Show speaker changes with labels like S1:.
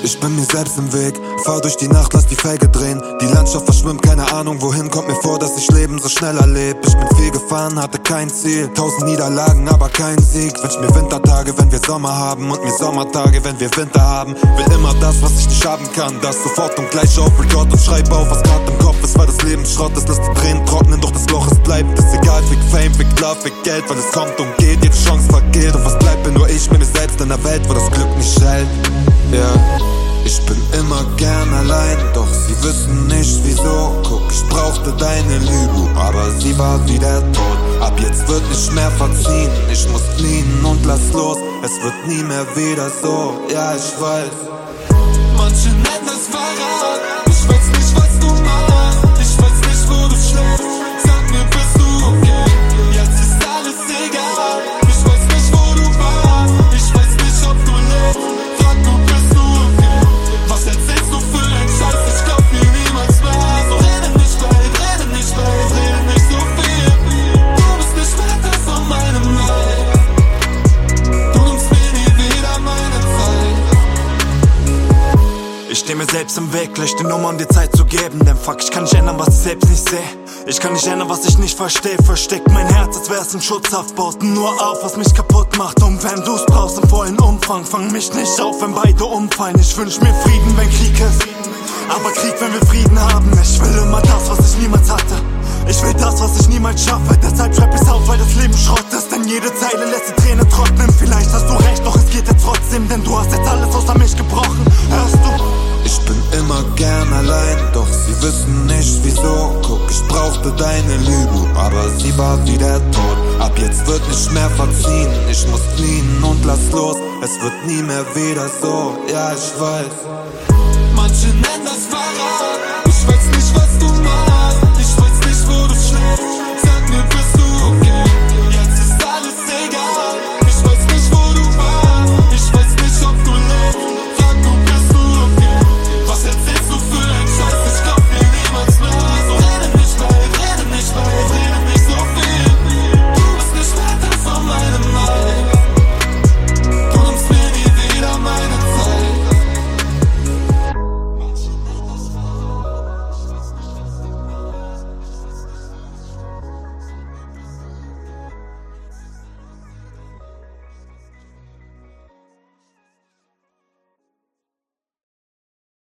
S1: Ich bin mir selbst im Weg, fahr durch die Nacht, lass die Felge drehen. Die Landschaft verschwimmt, keine Ahnung wohin. Kommt mir vor, dass ich Leben so schnell erleb. Ich bin viel gefahren, hatte kein Ziel. 1000 Niederlagen, aber kein Sieg. Wünsch mir Wintertage, wenn wir Sommer haben. Und mir Sommertage, wenn wir Winter haben. Will immer das, was ich nicht haben kann. Das sofort und gleich auf Record und schreib auf, was grad im Kopf ist. Weil das Leben Schrott ist, lass die Tränen trocknen. Doch das Loch, es bleibt. Ist egal, fick Fame, fick Love, fick Geld. Weil es kommt und geht, jede Chance vergeht. Und was bleibt, bin nur ich mit mir selbst in der Welt, wo das Glück nicht hält. Yeah. Ich bin immer gern allein, doch sie wissen nicht wieso. Guck, ich brauchte deine Lüge, aber sie war wie der Tod. Ab jetzt wird nicht mehr verziehen, ich muss fliehen und lass los. Es wird nie mehr wieder so, ja ich weiß.
S2: Manche nennen das Verrat, ich weiß nicht was du machst. Ich weiß nicht wo du schläfst, sag mir bist du okay. Jetzt ist alles egal, ich weiß nicht wo du warst. Ich weiß nicht ob du lebst, frag du bist du okay. Was erzählst du für ein Scheiß, ich glaub mir niemals mehr. So rede nicht weit, rede nicht weit, rede nicht so viel. Du bist nicht wert das von meinem Leid. Du nimmst mir nie wieder meine Zeit.
S3: Ich steh mir selbst im Weg, gleich die Nummer, um dir Zeit zu geben. Denn fuck, ich kann nicht ändern, was ich selbst nicht seh. Ich kann nicht ändern, was ich nicht versteh. Versteck mein Herz, als wär's im Schutzhaft. Baut nur auf, was mich kaputt macht. Und wenn du's brauchst im vollen Umfang, fang mich nicht auf, wenn beide umfallen. Ich wünsch mir Frieden, wenn Krieg ist, aber Krieg, wenn wir Frieden haben. Ich will immer das, was ich niemals hatte. Ich will das, was ich niemals schaffe. Deshalb schreib ich's auf, weil das Leben Schrott ist. Denn jede Zeile lässt die Träne trocknen. Vielleicht hast du recht, doch es geht ja trotzdem. Denn du hast jetzt alles außer mich gebrochen. Hörst du?
S1: Ich bin immer gern allein, doch sie wissen nicht wieso. Guck, ich brauchte deine Lüge, aber sie war wie der Tod. Ab jetzt wird nicht mehr verziehen, ich muss fliehen und lass los. Es wird nie mehr wieder so, ja ich weiß.
S2: Manche nennen das Verrat.